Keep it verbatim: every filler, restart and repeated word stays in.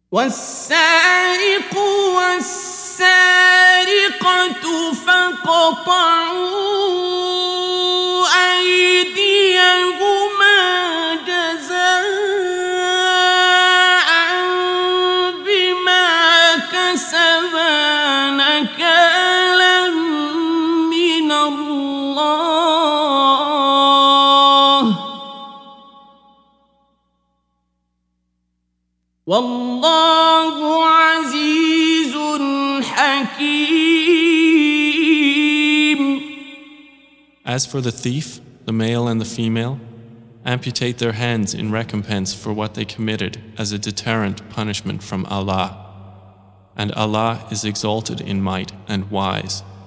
والسارق والسارقة فاقطعوا أيديهما جزاء بما كسبا نكالا من الله والله عزيز حكيم. As for the thief, the male and the female, amputate their hands in recompense for what they committed as a deterrent punishment from Allah. And Allah is exalted in might and wise.